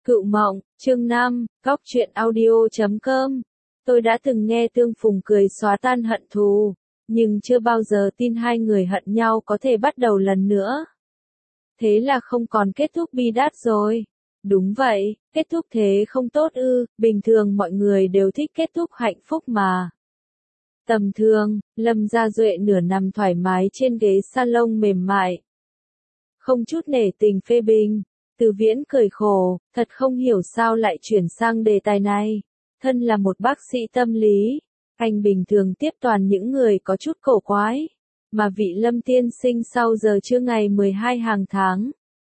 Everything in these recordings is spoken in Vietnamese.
Cựu Mộng, chương 5, Góc truyện audio.com. Tôi đã từng nghe Tương Phùng cười xóa tan hận thù, nhưng chưa bao giờ tin hai người hận nhau có thể bắt đầu lần nữa. Thế là không còn kết thúc bi đát rồi. Đúng vậy, kết thúc thế không tốt ư, bình thường mọi người đều thích kết thúc hạnh phúc mà. Tầm thường, Lâm Gia Duệ nửa nằm thoải mái trên ghế salon mềm mại. Không chút nể tình phê bình. Từ Viễn cười khổ, thật không hiểu sao lại chuyển sang đề tài này. Thân là một bác sĩ tâm lý, anh bình thường tiếp toàn những người có chút cổ quái, mà vị Lâm tiên sinh sau giờ trưa ngày 12 hàng tháng.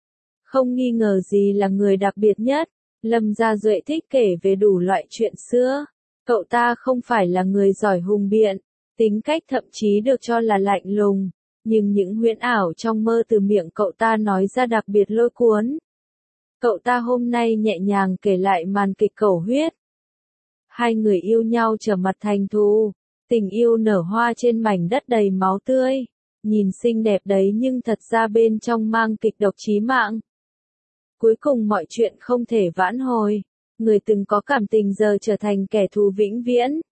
Không nghi ngờ gì là người đặc biệt nhất. Lâm Gia Duệ thích kể về đủ loại chuyện xưa. Cậu ta không phải là người giỏi hùng biện, tính cách thậm chí được cho là lạnh lùng, nhưng những huyễn ảo trong mơ từ miệng cậu ta nói ra đặc biệt lôi cuốn. Cậu ta hôm nay nhẹ nhàng kể lại màn kịch cầu huyết. Hai người yêu nhau trở mặt thành thù, tình yêu nở hoa trên mảnh đất đầy máu tươi, nhìn xinh đẹp đấy nhưng thật ra bên trong mang kịch độc chí mạng. Cuối cùng mọi chuyện không thể vãn hồi, người từng có cảm tình giờ trở thành kẻ thù vĩnh viễn.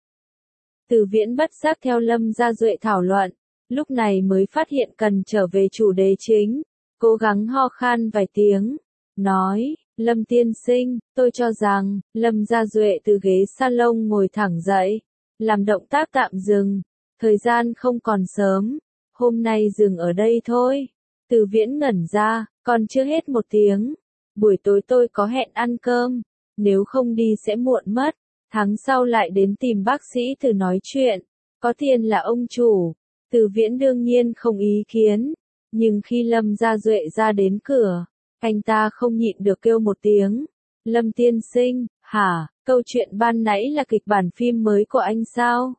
Từ Viễn bất giác theo Lâm Gia Duệ thảo luận, lúc này mới phát hiện cần trở về chủ đề chính, cố gắng ho khan vài tiếng. Nói, Lâm tiên sinh, tôi cho rằng, Lâm Gia Duệ từ ghế salon ngồi thẳng dậy, làm động tác tạm dừng, thời gian không còn sớm, hôm nay dừng ở đây thôi. Từ Viễn ngẩn ra, còn chưa hết một tiếng, buổi tối tôi có hẹn ăn cơm, nếu không đi sẽ muộn mất, tháng sau lại đến tìm bác sĩ từ nói chuyện, có tiền là ông chủ. Từ Viễn đương nhiên không ý kiến, nhưng khi Lâm Gia Duệ ra đến cửa, anh ta không nhịn được kêu một tiếng. Lâm tiên sinh, hả, câu chuyện ban nãy là kịch bản phim mới của anh sao?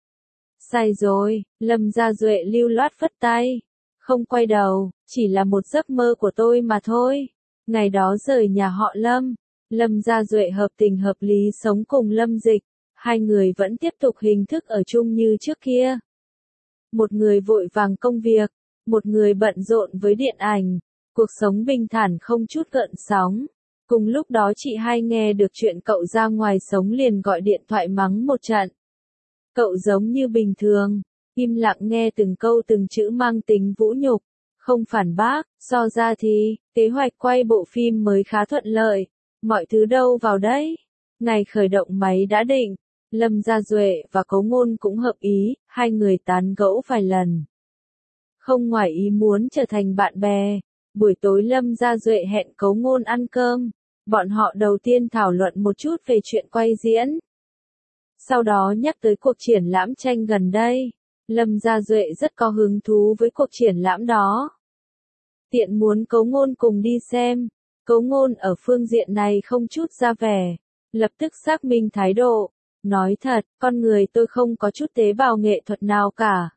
Sai rồi, Lâm Gia Duệ lưu loát phất tay. Không quay đầu, chỉ là một giấc mơ của tôi mà thôi. Ngày đó rời nhà họ Lâm, Lâm Gia Duệ hợp tình hợp lý sống cùng Lâm Dịch. Hai người vẫn tiếp tục hình thức ở chung như trước kia. Một người vội vàng công việc, một người bận rộn với điện ảnh. Cuộc sống bình thản không chút gợn sóng. Cùng lúc đó chị hai nghe được chuyện cậu ra ngoài sống liền gọi điện thoại mắng một trận. Cậu giống như bình thường, im lặng nghe từng câu từng chữ mang tính vũ nhục, không phản bác. So ra thì, kế hoạch quay bộ phim mới khá thuận lợi, mọi thứ đâu vào đấy. Ngày khởi động máy đã định, Lâm Gia Duệ và Cố Ngôn cũng hợp ý, hai người tán gẫu vài lần. Không ngoài ý muốn trở thành bạn bè. Buổi tối Lâm Gia Duệ hẹn Cố Ngôn ăn cơm, bọn họ đầu tiên thảo luận một chút về chuyện quay diễn. Sau đó nhắc tới cuộc triển lãm tranh gần đây, Lâm Gia Duệ rất có hứng thú với cuộc triển lãm đó. Tiện muốn Cố Ngôn cùng đi xem, Cố Ngôn ở phương diện này không chút ra vẻ, lập tức xác minh thái độ, nói thật, con người tôi không có chút tế bào nghệ thuật nào cả.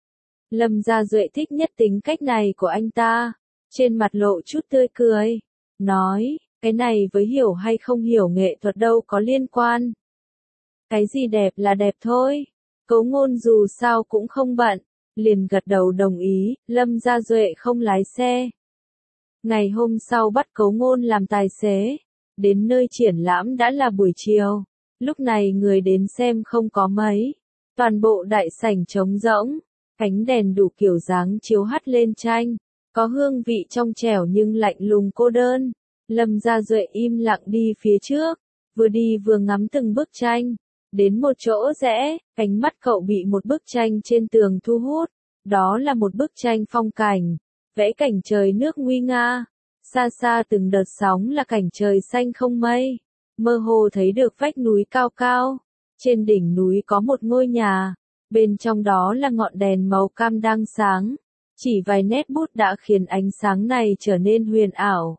Lâm Gia Duệ thích nhất tính cách này của anh ta. Trên mặt lộ chút tươi cười, nói, cái này với hiểu hay không hiểu nghệ thuật đâu có liên quan. Cái gì đẹp là đẹp thôi. Cố Ngôn dù sao cũng không bận, liền gật đầu đồng ý. Lâm Gia Duệ không lái xe. Ngày hôm sau bắt Cố Ngôn làm tài xế. Đến nơi triển lãm đã là buổi chiều. Lúc này người đến xem không có mấy. Toàn bộ đại sảnh trống rỗng. Ánh đèn đủ kiểu dáng chiếu hắt lên tranh. Có hương vị trong trẻo nhưng lạnh lùng cô đơn. Lâm Gia Duệ im lặng đi phía trước, vừa đi vừa ngắm từng bức tranh. Đến một chỗ rẽ, ánh mắt cậu bị một bức tranh trên tường thu hút. Đó là một bức tranh phong cảnh, vẽ cảnh trời nước nguy nga. Xa xa từng đợt sóng là cảnh trời xanh không mây. Mơ hồ thấy được vách núi cao cao. Trên đỉnh núi có một ngôi nhà. Bên trong đó là ngọn đèn màu cam đang sáng. Chỉ vài nét bút đã khiến ánh sáng này trở nên huyền ảo.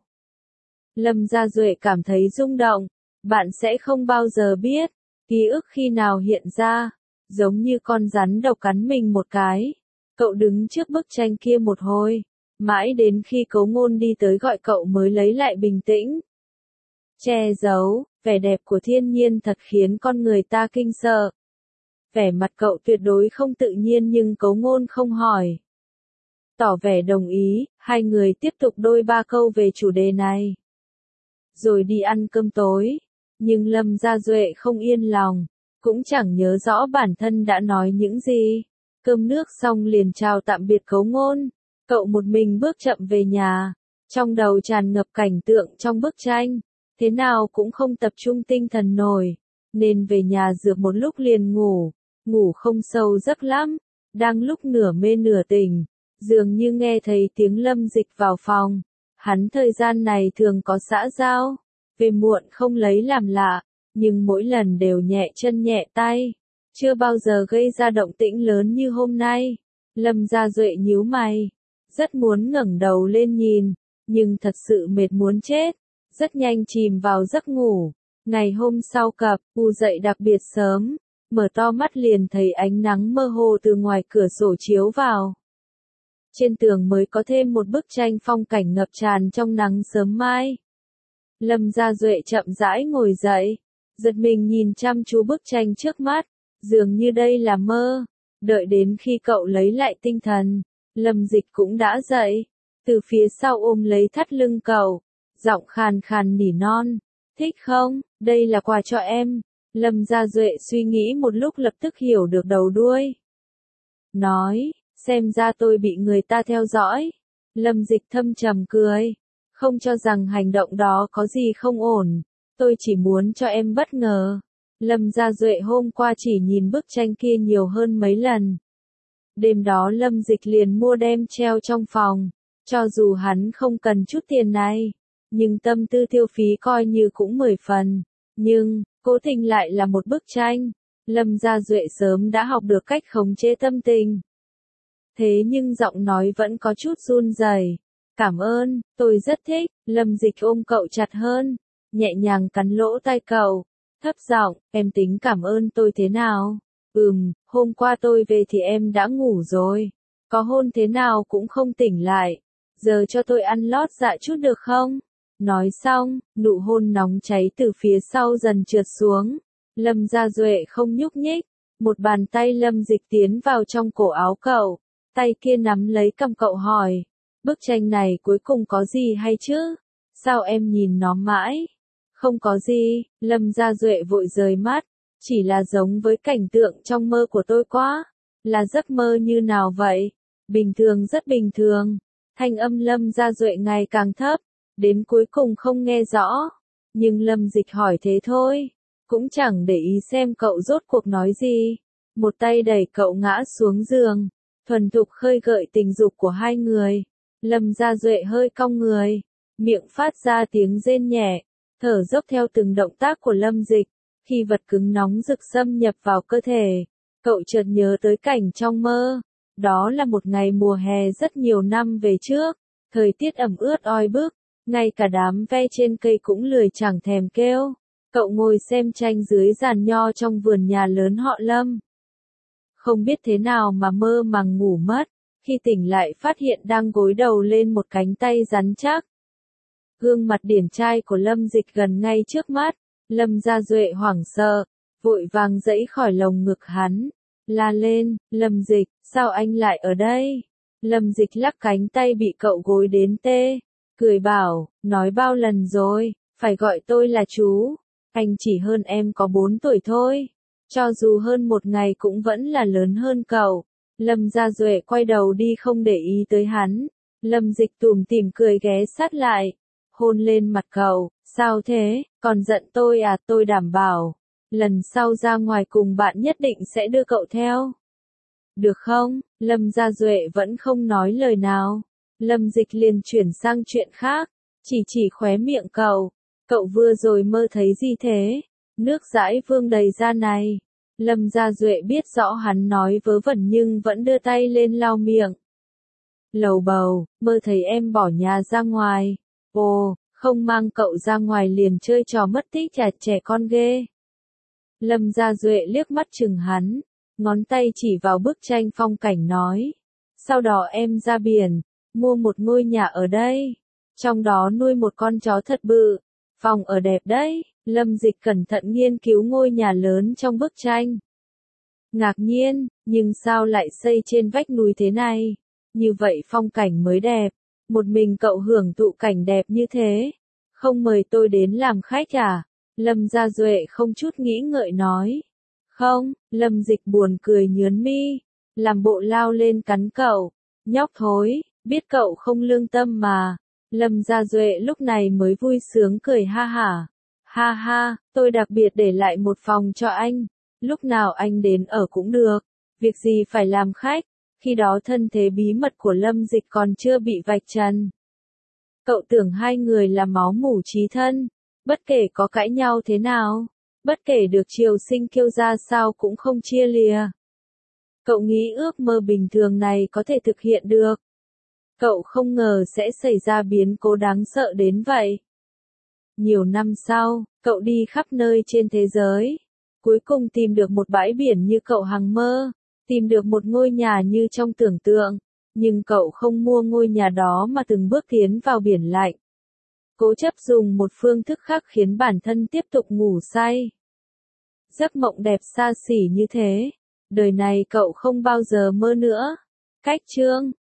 Lâm Gia Duệ cảm thấy rung động. Bạn sẽ không bao giờ biết, ký ức khi nào hiện ra, giống như con rắn độc cắn mình một cái. Cậu đứng trước bức tranh kia một hồi, mãi đến khi Cố Ngôn đi tới gọi cậu mới lấy lại bình tĩnh. Che giấu, vẻ đẹp của thiên nhiên thật khiến con người ta kinh sợ. Vẻ mặt cậu tuyệt đối không tự nhiên nhưng Cố Ngôn không hỏi. Tỏ vẻ đồng ý, hai người tiếp tục đôi ba câu về chủ đề này. rồi đi ăn cơm tối. Nhưng Lâm Gia Duệ không yên lòng, cũng chẳng nhớ rõ bản thân đã nói những gì. Cơm nước xong liền chào tạm biệt Cấu Ngôn, cậu một mình bước chậm về nhà, trong đầu tràn ngập cảnh tượng trong bức tranh, thế nào cũng không tập trung tinh thần nổi, nên về nhà dược một lúc liền ngủ, ngủ không sâu giấc lắm, đang lúc nửa mê nửa tỉnh, dường như nghe thấy tiếng Lâm Dịch vào phòng, hắn thời gian này thường có xã giao, về muộn không lấy làm lạ, nhưng mỗi lần đều nhẹ chân nhẹ tay, chưa bao giờ gây ra động tĩnh lớn như hôm nay. Lâm Gia Duệ nhíu mày, rất muốn ngẩng đầu lên nhìn, nhưng thật sự mệt muốn chết, rất nhanh chìm vào giấc ngủ. Ngày hôm sau cập, dậy đặc biệt sớm, mở to mắt liền thấy ánh nắng mơ hồ từ ngoài cửa sổ chiếu vào. Trên tường mới có thêm một bức tranh phong cảnh ngập tràn trong nắng sớm mai. Lâm Gia Duệ chậm rãi ngồi dậy, giật mình nhìn chăm chú bức tranh trước mắt, dường như đây là mơ. Đợi đến khi cậu lấy lại tinh thần, Lâm Dịch cũng đã dậy, từ phía sau ôm lấy thắt lưng cậu, giọng khàn khàn nỉ non, thích không, đây là quà cho em. Lâm Gia Duệ suy nghĩ một lúc lập tức hiểu được đầu đuôi. Nói, xem ra tôi bị người ta theo dõi. Lâm Dịch thâm trầm cười, không cho rằng hành động đó có gì không ổn, tôi chỉ muốn cho em bất ngờ. Lâm Gia Duệ hôm qua chỉ nhìn bức tranh kia nhiều hơn mấy lần. Đêm đó Lâm Dịch liền mua đem treo trong phòng, cho dù hắn không cần chút tiền này, nhưng tâm tư tiêu phí coi như cũng 10 phần. Nhưng, cố tình lại là một bức tranh. Lâm Gia Duệ sớm đã học được cách khống chế tâm tình. Thế nhưng giọng nói vẫn có chút run rẩy. Cảm ơn, tôi rất thích. Lâm Dịch ôm cậu chặt hơn, nhẹ nhàng cắn lỗ tai cậu, thấp giọng, em tính cảm ơn tôi thế nào? Hôm qua tôi về thì em đã ngủ rồi, có hôn thế nào cũng không tỉnh lại, giờ cho tôi ăn lót dạ chút được không? Nói xong, nụ hôn nóng cháy từ phía sau dần trượt xuống. Lâm Gia Duệ không nhúc nhích, một bàn tay Lâm Dịch tiến vào trong cổ áo cậu, tay kia nắm lấy cằm cậu hỏi, bức tranh này cuối cùng có gì hay chứ? Sao em nhìn nó mãi? Không có gì, Lâm Gia Duệ vội rời mắt, chỉ là giống với cảnh tượng trong mơ của tôi quá. Là giấc mơ như nào vậy? Bình thường, rất bình thường. Thanh âm Lâm Gia Duệ ngày càng thấp, đến cuối cùng không nghe rõ. Nhưng Lâm Dịch hỏi thế thôi, cũng chẳng để ý xem cậu rốt cuộc nói gì. Một tay đẩy cậu ngã xuống giường, thuần thục khơi gợi tình dục của hai người. Lâm Gia Duệ hơi cong người, miệng phát ra tiếng rên nhẹ, thở dốc theo từng động tác của Lâm Dịch. Khi vật cứng nóng rực xâm nhập vào cơ thể, cậu chợt nhớ tới cảnh trong mơ. Đó là một ngày mùa hè rất nhiều năm về trước, thời tiết ẩm ướt oi bức, ngay cả đám ve trên cây cũng lười chẳng thèm kêu. Cậu ngồi xem tranh dưới giàn nho trong vườn nhà lớn họ Lâm. Không biết thế nào mà mơ màng ngủ mất, khi tỉnh lại phát hiện đang gối đầu lên một cánh tay rắn chắc. Gương mặt điển trai của Lâm Dịch gần ngay trước mắt, Lâm Gia Duệ hoảng sợ, vội vàng giãy khỏi lồng ngực hắn, la lên, Lâm Dịch, sao anh lại ở đây? Lâm Dịch lắc cánh tay bị cậu gối đến tê, cười bảo, nói bao lần rồi, phải gọi tôi là chú, anh chỉ hơn em có 4 tuổi thôi, cho dù hơn một ngày cũng vẫn là lớn hơn cậu. Lâm Gia Duệ quay đầu đi không để ý tới hắn, Lâm Dịch tủm tỉm cười ghé sát lại, hôn lên mặt cậu, sao thế, còn giận tôi à? Tôi đảm bảo, lần sau ra ngoài cùng bạn nhất định sẽ đưa cậu theo. Được không? Lâm Gia Duệ vẫn không nói lời nào. Lâm Dịch liền chuyển sang chuyện khác, chỉ khóe miệng cậu. Cậu vừa rồi mơ thấy gì thế? Nước dãi vương đầy ra này. Lâm Gia Duệ biết rõ hắn nói vớ vẩn nhưng vẫn đưa tay lên lau miệng. Lầu bầu, mơ thấy em bỏ nhà ra ngoài. Ồ, không mang cậu ra ngoài liền chơi trò mất tích à, trẻ con ghê. Lâm Gia Duệ liếc mắt chừng hắn, ngón tay chỉ vào bức tranh phong cảnh nói. Sau đó em ra biển, mua một ngôi nhà ở đây. Trong đó nuôi một con chó thật bự. Phòng ở đẹp đấy. Lâm Dịch cẩn thận nghiên cứu ngôi nhà lớn trong bức tranh. Ngạc nhiên, nhưng sao lại xây trên vách núi thế này? Như vậy phong cảnh mới đẹp. Một mình cậu hưởng thụ cảnh đẹp như thế. Không mời tôi đến làm khách à? Lâm Gia Duệ không chút nghĩ ngợi nói. Không, Lâm Dịch buồn cười nhướn mi, làm bộ lao lên cắn cậu. Nhóc thối, biết cậu không lương tâm mà. Lâm Gia Duệ lúc này mới vui sướng cười ha hả. Ha ha, tôi đặc biệt để lại một phòng cho anh. Lúc nào anh đến ở cũng được. Việc gì phải làm khách. Khi đó thân thế bí mật của Lâm Dịch còn chưa bị vạch trần. Cậu tưởng hai người là máu mủ chí thân. Bất kể có cãi nhau thế nào. Bất kể được triều sinh kêu ra sao cũng không chia lìa. Cậu nghĩ ước mơ bình thường này có thể thực hiện được. Cậu không ngờ sẽ xảy ra biến cố đáng sợ đến vậy. Nhiều năm sau, cậu đi khắp nơi trên thế giới. Cuối cùng tìm được một bãi biển như cậu hằng mơ. Tìm được một ngôi nhà như trong tưởng tượng. Nhưng cậu không mua ngôi nhà đó mà từng bước tiến vào biển lạnh. Cố chấp dùng một phương thức khác khiến bản thân tiếp tục ngủ say. Giấc mộng đẹp xa xỉ như thế. Đời này cậu không bao giờ mơ nữa. Cách chương